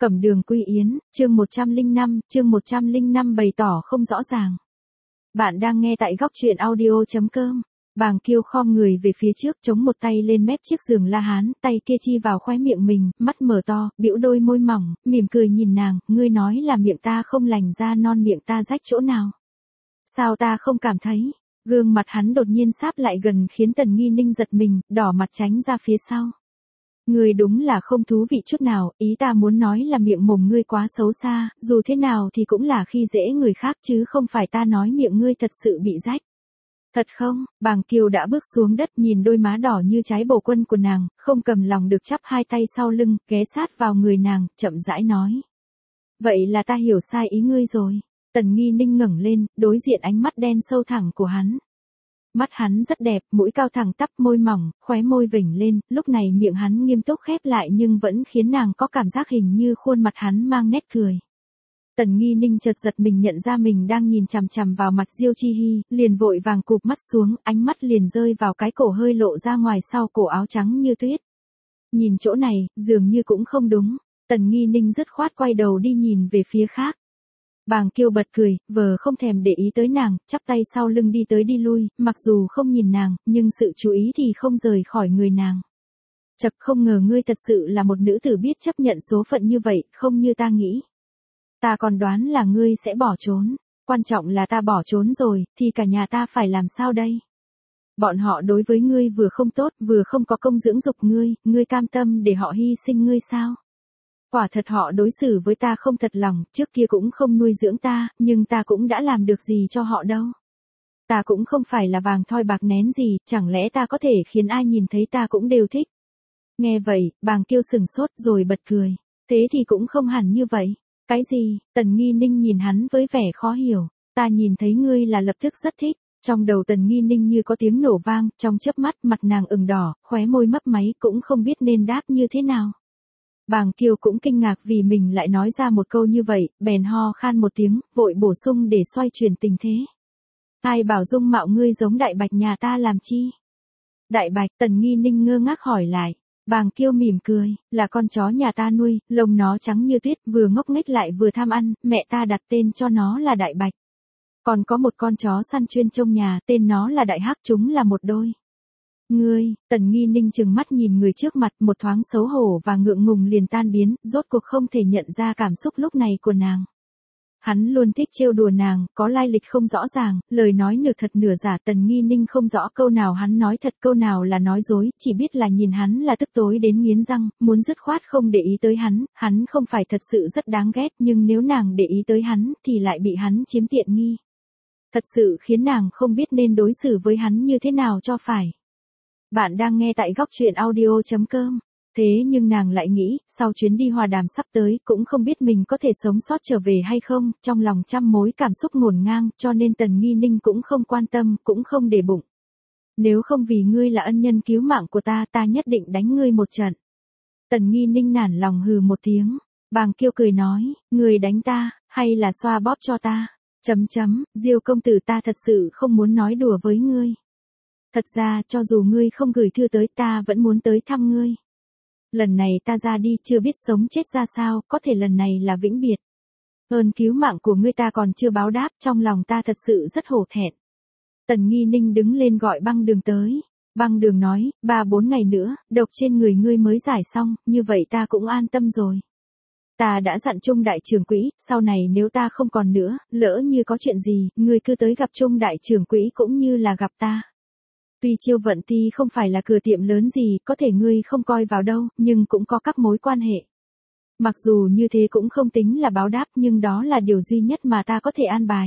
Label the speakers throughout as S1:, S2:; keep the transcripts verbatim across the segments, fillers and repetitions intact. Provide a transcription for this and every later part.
S1: Cẩm Đường Quy Yến, chương một trăm lẻ năm, chương một trăm lẻ năm bày tỏ không rõ ràng. Bạn đang nghe tại góc truyện audio chấm com. Bàng Kiêu khom người về phía trước, chống một tay lên mép chiếc giường La Hán, tay kia chi vào khóe miệng mình, mắt mở to, bĩu đôi môi mỏng, mỉm cười nhìn nàng, ngươi nói là miệng ta không lành ra non, miệng ta rách chỗ nào? Sao ta không cảm thấy? Gương mặt hắn đột nhiên sáp lại gần khiến Tần Nghi Ninh giật mình, đỏ mặt tránh ra phía sau. Ngươi đúng là không thú vị chút nào, ý ta muốn nói là miệng mồm ngươi quá xấu xa, dù thế nào thì cũng là khi dễ người khác chứ không phải ta nói miệng ngươi thật sự bị rách. Thật không? Bàng Kiều đã bước xuống đất, nhìn đôi má đỏ như trái bồ quân của nàng, không cầm lòng được chắp hai tay sau lưng, ghé sát vào người nàng, chậm rãi nói. Vậy là ta hiểu sai ý ngươi rồi. Tần Nghi Ninh ngẩng lên, đối diện ánh mắt đen sâu thẳm của hắn. Mắt hắn rất đẹp, mũi cao thẳng tắp, môi mỏng, khóe môi vểnh lên, lúc này miệng hắn nghiêm túc khép lại nhưng vẫn khiến nàng có cảm giác hình như khuôn mặt hắn mang nét cười. Tần Nghi Ninh chợt giật mình nhận ra mình đang nhìn chằm chằm vào mặt Diêu Chi Hi, liền vội vàng cụp mắt xuống, ánh mắt liền rơi vào cái cổ hơi lộ ra ngoài sau cổ áo trắng như tuyết. Nhìn chỗ này, dường như cũng không đúng, Tần Nghi Ninh dứt khoát quay đầu đi nhìn về phía khác. Bàng Kiêu bật cười, vờ không thèm để ý tới nàng, chắp tay sau lưng đi tới đi lui, mặc dù không nhìn nàng, nhưng sự chú ý thì không rời khỏi người nàng. Chật, không ngờ ngươi thật sự là một nữ tử biết chấp nhận số phận như vậy, không như ta nghĩ. Ta còn đoán là ngươi sẽ bỏ trốn, quan trọng là ta bỏ trốn rồi, thì cả nhà ta phải làm sao đây? Bọn họ đối với ngươi vừa không tốt, vừa không có công dưỡng dục ngươi, ngươi cam tâm để họ hy sinh ngươi sao? Quả thật họ đối xử với ta không thật lòng, trước kia cũng không nuôi dưỡng ta, nhưng ta cũng đã làm được gì cho họ đâu. Ta cũng không phải là vàng thoi bạc nén gì, chẳng lẽ ta có thể khiến ai nhìn thấy ta cũng đều thích. Nghe vậy, Bàng Kiêu sừng sốt rồi bật cười. Thế thì cũng không hẳn như vậy. Cái gì? Tần Nghi Ninh nhìn hắn với vẻ khó hiểu. Ta nhìn thấy ngươi là lập tức rất thích. Trong đầu Tần Nghi Ninh như có tiếng nổ vang, trong chớp mắt mặt nàng ửng đỏ, khóe môi mấp máy cũng không biết nên đáp như thế nào. Bàng Kiều cũng kinh ngạc vì mình lại nói ra một câu như vậy, bèn ho khan một tiếng, vội bổ sung để xoay chuyển tình thế. Ai bảo dung mạo ngươi giống Đại Bạch nhà ta làm chi? Đại Bạch? Tần Nghi Ninh ngơ ngác hỏi lại. Bàng Kiêu mỉm cười, là con chó nhà ta nuôi, lông nó trắng như tuyết, vừa ngốc nghếch lại vừa tham ăn, mẹ ta đặt tên cho nó là Đại Bạch. Còn có một con chó săn chuyên trông nhà, tên nó là Đại Hắc, chúng là một đôi. Ngươi? Tần Nghi Ninh trừng mắt nhìn người trước mặt, một thoáng xấu hổ và ngượng ngùng liền tan biến, rốt cuộc không thể nhận ra cảm xúc lúc này của nàng. Hắn luôn thích trêu đùa nàng, có lai lịch không rõ ràng, lời nói nửa thật nửa giả. Tần Nghi Ninh không rõ câu nào hắn nói thật, câu nào là nói dối, chỉ biết là nhìn hắn là tức tối đến nghiến răng, muốn dứt khoát không để ý tới hắn, hắn không phải thật sự rất đáng ghét, nhưng nếu nàng để ý tới hắn, thì lại bị hắn chiếm tiện nghi. Thật sự khiến nàng không biết nên đối xử với hắn như thế nào cho phải. Bạn đang nghe tại góc truyện audio chấm com. Thế nhưng nàng lại nghĩ, sau chuyến đi hòa đàm sắp tới, cũng không biết mình có thể sống sót trở về hay không, trong lòng trăm mối cảm xúc ngổn ngang, cho nên Tần Nghi Ninh cũng không quan tâm, cũng không để bụng. Nếu không vì ngươi là ân nhân cứu mạng của ta, ta nhất định đánh ngươi một trận. Tần Nghi Ninh nản lòng hừ một tiếng. Bàng Kiêu cười nói, ngươi đánh ta, hay là xoa bóp cho ta? Chấm chấm, Diêu công tử, ta thật sự không muốn nói đùa với ngươi. Thật ra, cho dù ngươi không gửi thư tới, ta vẫn muốn tới thăm ngươi. Lần này ta ra đi, chưa biết sống chết ra sao, có thể lần này là vĩnh biệt. Ơn cứu mạng của ngươi ta còn chưa báo đáp, trong lòng ta thật sự rất hổ thẹn. Tần Nghi Ninh đứng lên gọi Băng Đường tới. Băng Đường nói, ba bốn ngày nữa, độc trên người ngươi mới giải xong, như vậy ta cũng an tâm rồi. Ta đã dặn Trung đại trưởng quỹ, sau này nếu ta không còn nữa, lỡ như có chuyện gì, ngươi cứ tới gặp Trung đại trưởng quỹ cũng như là gặp ta. Tuy Chiêu Vận Ti không phải là cửa tiệm lớn gì, có thể ngươi không coi vào đâu, nhưng cũng có các mối quan hệ. Mặc dù như thế cũng không tính là báo đáp, nhưng đó là điều duy nhất mà ta có thể an bài.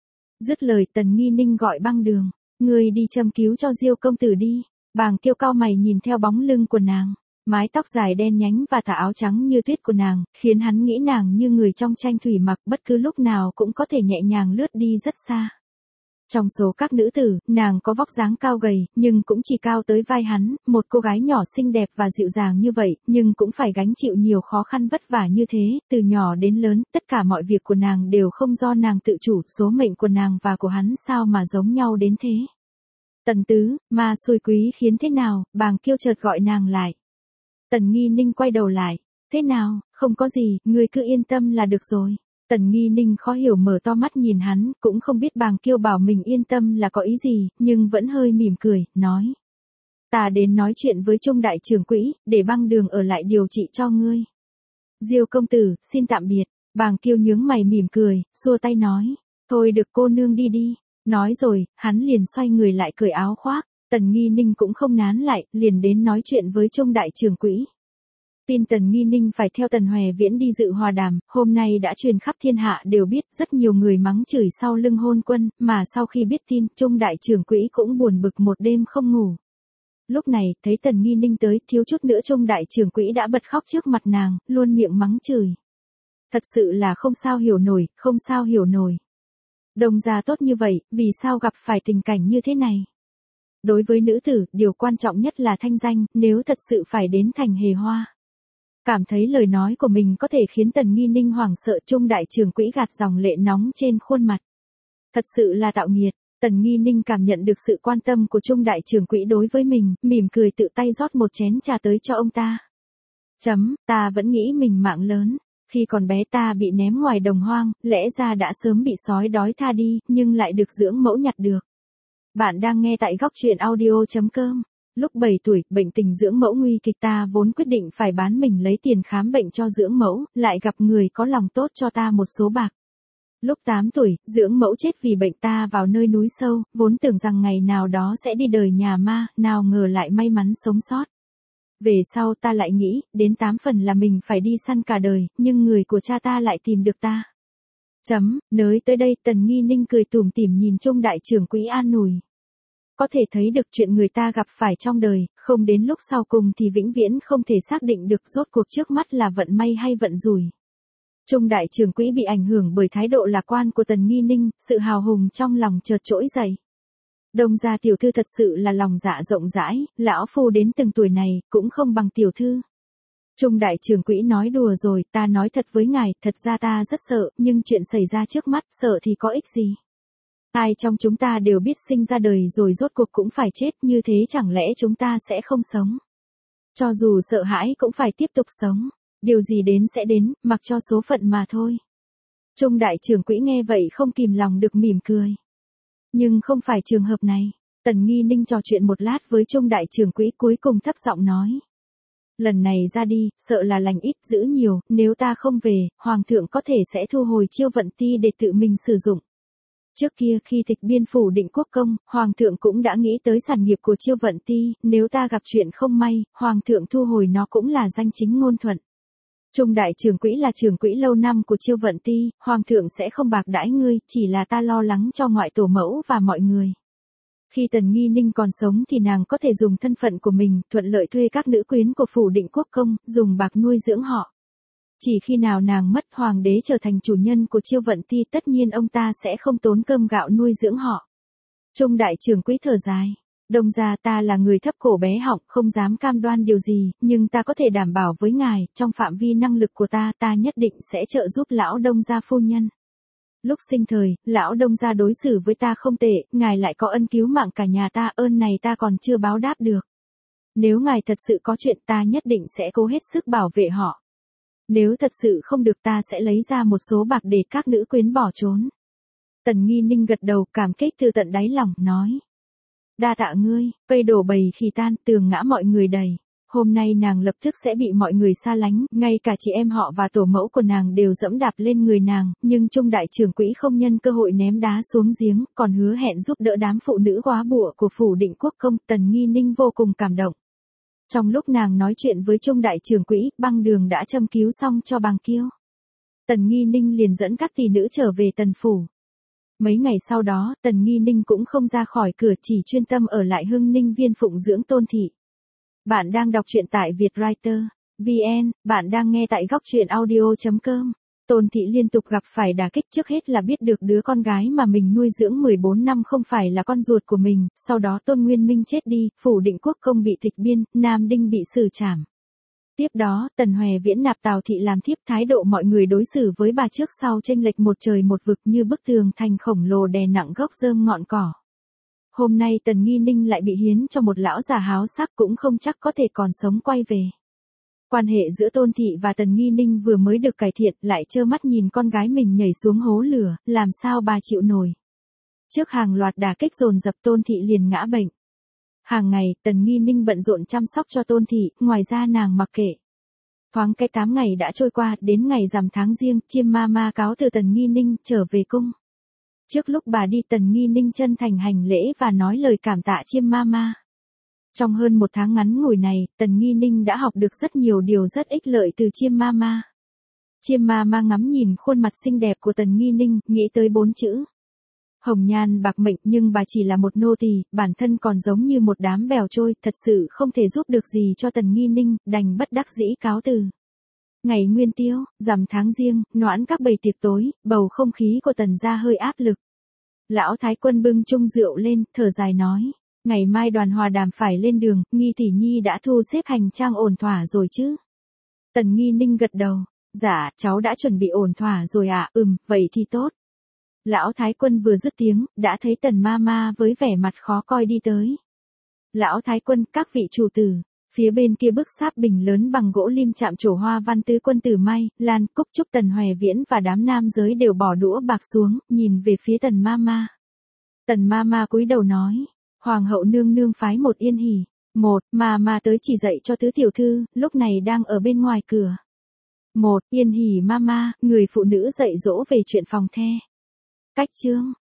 S1: Dứt lời, Tần Nghi Ninh gọi Băng Đường, ngươi đi châm cứu cho Diêu công tử đi. Bàng Kiêu cau mày nhìn theo bóng lưng của nàng, mái tóc dài đen nhánh và tà áo trắng như tuyết của nàng, khiến hắn nghĩ nàng như người trong tranh thủy mặc, bất cứ lúc nào cũng có thể nhẹ nhàng lướt đi rất xa. Trong số các nữ tử, nàng có vóc dáng cao gầy, nhưng cũng chỉ cao tới vai hắn, một cô gái nhỏ xinh đẹp và dịu dàng như vậy, nhưng cũng phải gánh chịu nhiều khó khăn vất vả như thế, từ nhỏ đến lớn, tất cả mọi việc của nàng đều không do nàng tự chủ, số mệnh của nàng và của hắn sao mà giống nhau đến thế. Tần tứ, ma xui quý khiến thế nào? Bàng Kiêu chợt gọi nàng lại. Tần Nghi Ninh quay đầu lại, Thế nào, không có gì, ngươi cứ yên tâm là được rồi. Tần Nghi Ninh khó hiểu mở to mắt nhìn hắn, cũng không biết Bàng Kiêu bảo mình yên tâm là có ý gì, nhưng vẫn hơi mỉm cười, nói. Ta đến nói chuyện với Trung đại trưởng quỹ, để băng đường ở lại điều trị cho ngươi. Diêu công tử, xin tạm biệt. Bàng Kiêu nhướng mày mỉm cười, xua tay nói. Thôi được cô nương đi đi. Nói rồi, hắn liền xoay người lại cởi áo khoác. Tần Nghi Ninh cũng không nán lại, liền đến nói chuyện với Trung đại trưởng quỹ. Tin Tần Nghi Ninh phải theo Tần Hoè Viễn đi dự hòa đàm, hôm nay đã truyền khắp thiên hạ đều biết, rất nhiều người mắng chửi sau lưng hôn quân, mà sau khi biết tin, Trung đại trưởng quỹ cũng buồn bực một đêm không ngủ. Lúc này, thấy Tần Nghi Ninh tới, thiếu chút nữa Trung đại trưởng quỹ đã bật khóc trước mặt nàng, luôn miệng mắng chửi. Thật sự là không sao hiểu nổi, không sao hiểu nổi. Đồng gia tốt như vậy, vì sao gặp phải tình cảnh như thế này? Đối với nữ tử, điều quan trọng nhất là thanh danh, nếu thật sự phải đến thành hề hoa. Cảm thấy lời nói của mình có thể khiến Tần Nghi Ninh hoảng sợ, Trung đại trưởng quỹ gạt dòng lệ nóng trên khuôn mặt. Thật sự là tạo nghiệt. Tần Nghi Ninh cảm nhận được sự quan tâm của Trung đại trưởng quỹ đối với mình, mỉm cười tự tay rót một chén trà tới cho ông ta. Chấm, ta vẫn nghĩ mình mạng lớn. Khi còn bé ta bị ném ngoài đồng hoang, lẽ ra đã sớm bị sói đói tha đi, nhưng lại được dưỡng mẫu nhặt được. Bạn đang nghe tại góc truyện audio chấm com. Lúc bảy tuổi, bệnh tình dưỡng mẫu nguy kịch, ta vốn quyết định phải bán mình lấy tiền khám bệnh cho dưỡng mẫu, lại gặp người có lòng tốt cho ta một số bạc. Lúc tám tuổi, dưỡng mẫu chết vì bệnh, ta vào nơi núi sâu, vốn tưởng rằng ngày nào đó sẽ đi đời nhà ma, nào ngờ lại may mắn sống sót. Về sau ta lại nghĩ, đến tám phần là mình phải đi săn cả đời, nhưng người của cha ta lại tìm được ta. Chấm, nới tới đây, Tần Nghi Ninh cười tủm tỉm nhìn Trung đại trưởng quỹ an ủi. Có thể thấy được chuyện người ta gặp phải trong đời, không đến lúc sau cùng thì vĩnh viễn không thể xác định được rốt cuộc trước mắt là vận may hay vận rủi. Trung đại trưởng quỹ bị ảnh hưởng bởi thái độ lạc quan của Tần Nghi Ninh, sự hào hùng trong lòng chợt trỗi dậy. Đông gia tiểu thư thật sự là lòng dạ rộng rãi, lão phu đến từng tuổi này, cũng không bằng tiểu thư. Trung đại trưởng quỹ nói đùa rồi, ta nói thật với ngài, thật ra ta rất sợ, nhưng chuyện xảy ra trước mắt, sợ thì có ích gì. Ai trong chúng ta đều biết sinh ra đời rồi rốt cuộc cũng phải chết, như thế chẳng lẽ chúng ta sẽ không sống. Cho dù sợ hãi cũng phải tiếp tục sống, điều gì đến sẽ đến, mặc cho số phận mà thôi. Trung đại trưởng quỹ nghe vậy không kìm lòng được mỉm cười. Nhưng không phải trường hợp này. Tần Nghi Ninh trò chuyện một lát với Trung đại trưởng quỹ, cuối cùng thấp giọng nói. Lần này ra đi, sợ là lành ít giữ nhiều, nếu ta không về, Hoàng thượng có thể sẽ thu hồi Chiêu Vận Ti để tự mình sử dụng. Trước kia khi tịch biên phủ Định Quốc công, Hoàng thượng cũng đã nghĩ tới sản nghiệp của Chiêu Vận Ti, nếu ta gặp chuyện không may, Hoàng thượng thu hồi nó cũng là danh chính ngôn thuận. Trung đại trưởng quỹ là trưởng quỹ lâu năm của Chiêu Vận Ti, Hoàng thượng sẽ không bạc đãi ngươi, chỉ là ta lo lắng cho ngoại tổ mẫu và mọi người. Khi Tần Nghi Ninh còn sống thì nàng có thể dùng thân phận của mình, thuận lợi thuê các nữ quyến của phủ Định Quốc công, dùng bạc nuôi dưỡng họ. Chỉ khi nào nàng mất, hoàng đế trở thành chủ nhân của Chiêu Vận Ti, tất nhiên ông ta sẽ không tốn cơm gạo nuôi dưỡng họ. Trung đại trưởng quỹ thở dài. Đông gia, ta là người thấp cổ bé họng, không dám cam đoan điều gì, nhưng ta có thể đảm bảo với ngài, trong phạm vi năng lực của ta, ta nhất định sẽ trợ giúp lão Đông gia phu nhân. Lúc sinh thời, lão Đông gia đối xử với ta không tệ, ngài lại có ân cứu mạng cả nhà ta, ơn này ta còn chưa báo đáp được. Nếu ngài thật sự có chuyện, ta nhất định sẽ cố hết sức bảo vệ họ. Nếu thật sự không được, ta sẽ lấy ra một số bạc để các nữ quyến bỏ trốn. Tần Nghi Ninh gật đầu, cảm kích từ tận đáy lòng, nói. Đa tạ ngươi, cây đổ bầy khi tan, tường ngã mọi người đầy. Hôm nay nàng lập tức sẽ bị mọi người xa lánh, ngay cả chị em họ và tổ mẫu của nàng đều dẫm đạp lên người nàng, nhưng Trung đại trưởng quỹ không nhân cơ hội ném đá xuống giếng, còn hứa hẹn giúp đỡ đám phụ nữ góa bụa của phủ Định Quốc công. Tần Nghi Ninh vô cùng cảm động. Trong lúc nàng nói chuyện với Trung đại trưởng quỹ, băng đường đã châm cứu xong cho Bàng Kiêu. Tần Nghi Ninh liền dẫn các tỷ nữ trở về Tần phủ. Mấy ngày sau đó, Tần Nghi Ninh cũng không ra khỏi cửa, chỉ chuyên tâm ở lại Hưng Ninh viên phụng dưỡng Tôn thị. Bạn đang đọc truyện tại Vietwriter chấm vn, bạn đang nghe tại góc truyện audio chấm com. Tôn thị liên tục gặp phải đả kích, trước hết là biết được đứa con gái mà mình nuôi dưỡng mười bốn năm không phải là con ruột của mình, sau đó Tôn Nguyên Minh chết đi, phủ Định Quốc công bị tịch biên, Nam Đinh bị xử trảm. Tiếp đó, Tần Hoè Viễn nạp Tào thị làm thiếp, thái độ mọi người đối xử với bà trước sau chênh lệch một trời một vực, như bức tường thành khổng lồ đè nặng gốc rơm ngọn cỏ. Hôm nay Tần Nghi Ninh lại bị hiến cho một lão già háo sắc, cũng không chắc có thể còn sống quay về. Quan hệ giữa Tôn Thị và Tần Nghi Ninh vừa mới được cải thiện, lại trơ mắt nhìn con gái mình nhảy xuống hố lửa, làm sao bà chịu nổi. Trước hàng loạt đả kích dồn dập, Tôn Thị liền ngã bệnh. Hàng ngày, Tần Nghi Ninh bận rộn chăm sóc cho Tôn Thị, ngoài ra nàng mặc kệ. Thoáng cái tám ngày đã trôi qua, đến ngày rằm tháng Giêng, Chiêm Ma Ma cáo từ Tần Nghi Ninh trở về cung. Trước lúc bà đi, Tần Nghi Ninh chân thành hành lễ và nói lời cảm tạ Chiêm Ma Ma. Trong hơn một tháng ngắn ngủi này, Tần Nghi Ninh đã học được rất nhiều điều rất ích lợi từ Chiêm Ma Ma. Chiêm Ma Ma ngắm nhìn khuôn mặt xinh đẹp của Tần Nghi Ninh, nghĩ tới bốn chữ. Hồng nhan bạc mệnh, nhưng bà chỉ là một nô tỳ, bản thân còn giống như một đám bèo trôi, thật sự không thể giúp được gì cho Tần Nghi Ninh, đành bất đắc dĩ cáo từ. Ngày Nguyên Tiêu, rằm tháng Giêng, noãn các bầy tiệc tối, bầu không khí của Tần gia hơi áp lực. Lão Thái Quân bưng chung rượu lên, thở dài nói, ngày mai đoàn hòa đàm phải lên đường, Nghi tỷ nhi đã thu xếp hành trang ổn thỏa rồi chứ? Tần Nghi Ninh gật đầu, dạ, cháu đã chuẩn bị ổn thỏa rồi ạ, à? Ừm, vậy thì tốt. Lão Thái Quân vừa dứt tiếng, đã thấy Tần Ma Ma với vẻ mặt khó coi đi tới. Lão Thái Quân, các vị chủ tử. Phía bên kia bức sáp bình lớn bằng gỗ lim chạm trổ hoa văn tứ quân tử Mai, Lan, Cúc Trúc, Tần Hoè Viễn và đám nam giới đều bỏ đũa bạc xuống, nhìn về phía Tần Ma Ma. Tần Ma Ma cúi đầu nói, Hoàng hậu nương nương phái một Yên Hỉ, một, Ma Ma tới chỉ dạy cho tứ tiểu thư, lúc này đang ở bên ngoài cửa. Một, Yên Hỉ Ma Ma, người phụ nữ dạy dỗ về chuyện phòng the. Cách chương